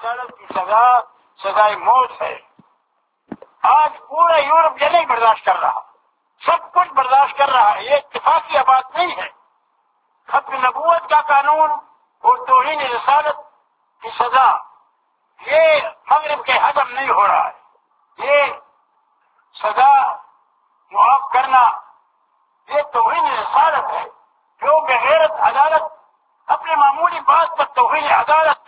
عدالت کی سزائے موت ہے۔ آج پورا یورپ یہ نہیں برداشت کر رہا، سب کچھ برداشت کر رہا ہے، یہ اتفاقی بات نہیں ہے۔ ختم نبوت کا قانون اور توہین رسالت کی سزا یہ مغرب کے ہضم نہیں ہو رہا ہے، یہ سزا معاف کرنا یہ توہین رسالت ہے۔ جو بغیرت عدالت اپنے معمولی بات پر توہین عدالت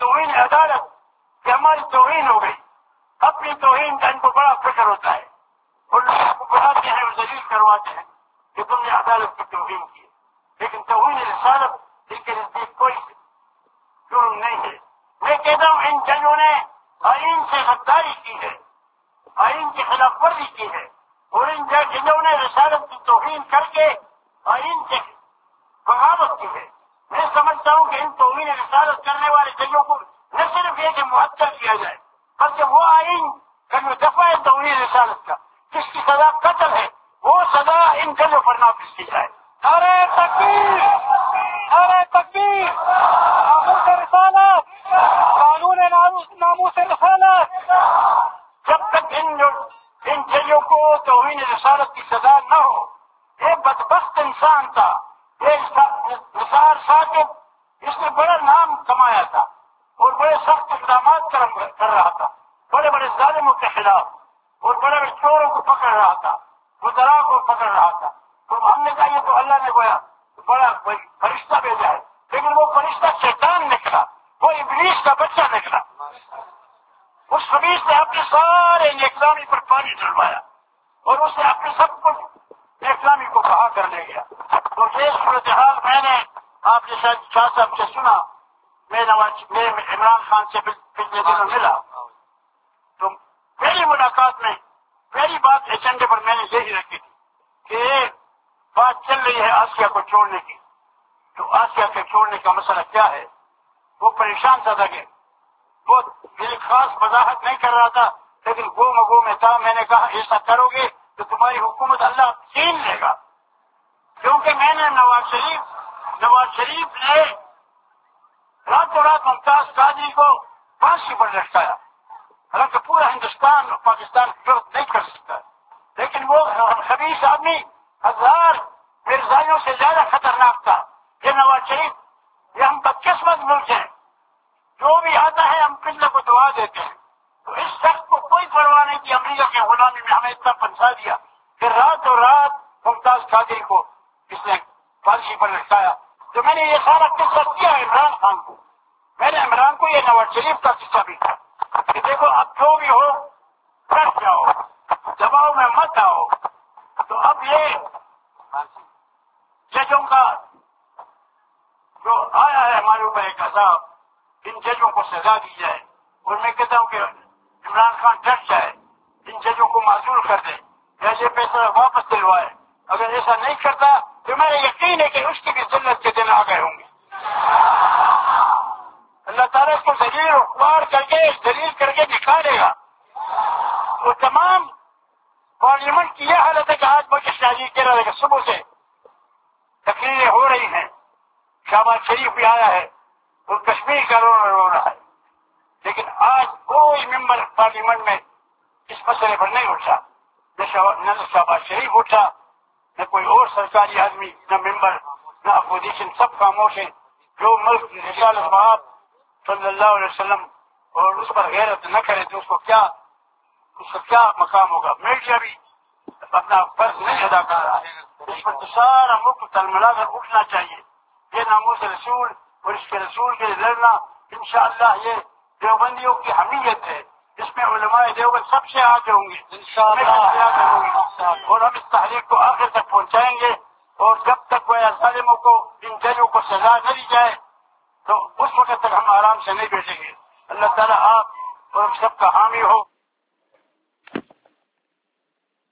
کہ ہماری توہین ہو گئی، اپنی توہین کا ان کو بڑا فکر ہوتا ہے، اور لوگوں کو بڑھاتے ہیں اور ذلیل کرواتے ہیں کہ تم نے عدالت کی توہین کی، لیکن توہین رسالت ان کے نزدیک کوئی جرم نہیں ہے۔ میں کہتا ہوں ان ججوں نے آئین سے غداری کی ہے، آئین کی خلاف ورزی کی ہے، اور ان ججوں نے رسالت کی توہین کر کے آئین سے بغاوت کی ہے۔ میں سمجھتا ہوں کہ ان توہین رسالت کرنے والے ججوں کو نہ صرف یہ کہ معطل کیا جائے، بلکہ وہ آئین کا جو دفعہ ہے توہین رسالت کا، جس کی سزا قتل ہے، وہ سزا ان ججوں پر نافذ کی جائے۔ نعرہ تکبیر، نعرہ تکبیر، ناموس رسالت، قانون ناموس رسالت۔ جب تک ان ججوں کو توہین رسالت کی سزا نہ ہو، یہ بدبخت انسان تھا، یہ نثار ثاقب، اس نے بڑا نام کمایا تھا اور بڑے سخت اقدامات کر رہا تھا، بڑے بڑے ظالموں کے خلاف، اور بڑے بڑے چوروں کو پکڑ رہا تھا، وزراء کو پکڑ رہا تھا۔ تو ہم نے کہا یہ تو اللہ نے گویا بڑا فرشتہ بھیجا ہے، لیکن وہ فرشتہ شیطان نکلا، وہ ابلیس کا بچہ نکلا۔ اس خبیث نے اپنے سارے نیکلامی پر پانی ڈلوایا اور اس نے اپنے سب کچھ نیکلامی کو بہا کر لے گیا۔ تو یہ صورتحال میں نے آپ نے شاید شاہ صاحب سے سنا، میں عمران خان سے پچھلے دنوں ملا، تو پہلی ملاقات میں پہلی بات ایجنڈے پر میں نے یہی رکھی تھی کہ بات چل رہی ہے آسیہ کو چھوڑنے کی، تو آسیہ کے چھوڑنے کا مسئلہ کیا ہے؟ وہ پریشان تھا کہ وہ میری خاص وضاحت نہیں کر رہا تھا، لیکن گو مگو میں تھا۔ میں نے کہا ایسا کرو گے تو تمہاری حکومت اللہ چھین لے گا، کیونکہ میں نے نواز شریف نے راتوں رات ممتاز قادری کو پھانسی پر لٹکایا، حالانکہ پورا ہندوستان اور پاکستان ضرورت نہیں کر سکتا، لیکن وہ خبیث آدمی ہزار مرزائیوں سے زیادہ خطرناک تھا۔ یہ نواز شریف، یہ ہم بدقسمت ملک ہیں، جو بھی آتا ہے ہم پچھلے کو دعا دیتے ہیں، تو اس شخص کو کوئی پرواہ نہیں کہ امریکہ کی غلامی میں ہمیں اتنا پھنسا دیا کہ راتوں رات ممتاز قادری کو اس نے پھانسی پر لٹکایا۔ تو میں نے یہ سارا قصہ کیا عمران خان کو، میں نے عمران کو یہ نواز شریف کا قصہ بھی کہا کہ دیکھو اب جو بھی ہو ڈٹ جاؤ، دباؤ میں مت آؤ۔ تو اب یہ ججوں کا جو آیا ہے ہمارے اوپر ایک عذاب، ان ججوں کو سزا دی جائے، اور میں کہتا ہوں کہ عمران خان ڈٹ جائے، ان ججوں کو معذور کر دے یا یہ پیسہ واپس دلوائے۔ اگر ایسا نہیں کرتا تو میرا یقین ہے کہ اس کی بھی ذلت کے دن آ گئے ہوں گے۔ اللہ تعالیٰ اس کو ذلیل و خوار ذلیل کر کے نکالے گا۔ وہ تمام پارلیمنٹ کی یہ حالت ہے کہ آج مجھے شاہجی کہہ رہا ہے کہ صبح سے تقریریں ہو رہی ہیں، شہباز شریف بھی آیا ہے اور کشمیر کا رو رہا ہے، لیکن آج کوئی ممبر پارلیمنٹ میں اس مسئلے پر نہیں اٹھا، نہ شہباز شریف اٹھا، نہ کوئی اور سرکاری آدمی، نہ ممبر، نہ اپوزیشن، سب خاموش ہیں۔ جو ملک رسالت باب صلی اللہ علیہ وسلم اور اس پر غیرت نہ کرے تو اس کا کیا مقام ہوگا؟ میڈیا بھی اپنا فرض نہیں ادا کر رہا ہے، اس پر تو سارا ملک تلملا کر اٹھنا چاہیے۔ یہ ناموس رسول اور اس کے رسول کے لڑنا انشاءاللہ یہ دیوبندیوں کی حمیت ہے، اس میں علماء دیوبند سب سے آگے ہوں گے اور ہم اس تحریک کو آخر تک پہنچائیں گے، اور جب تک وہ ظالموں کو، ان ججوں کو سزا نہ دی جائے تو اس وقت تک ہم آرام سے نہیں بیٹھیں گے۔ اللہ تعالیٰ آپ اور ہم سب کا حامی ہو۔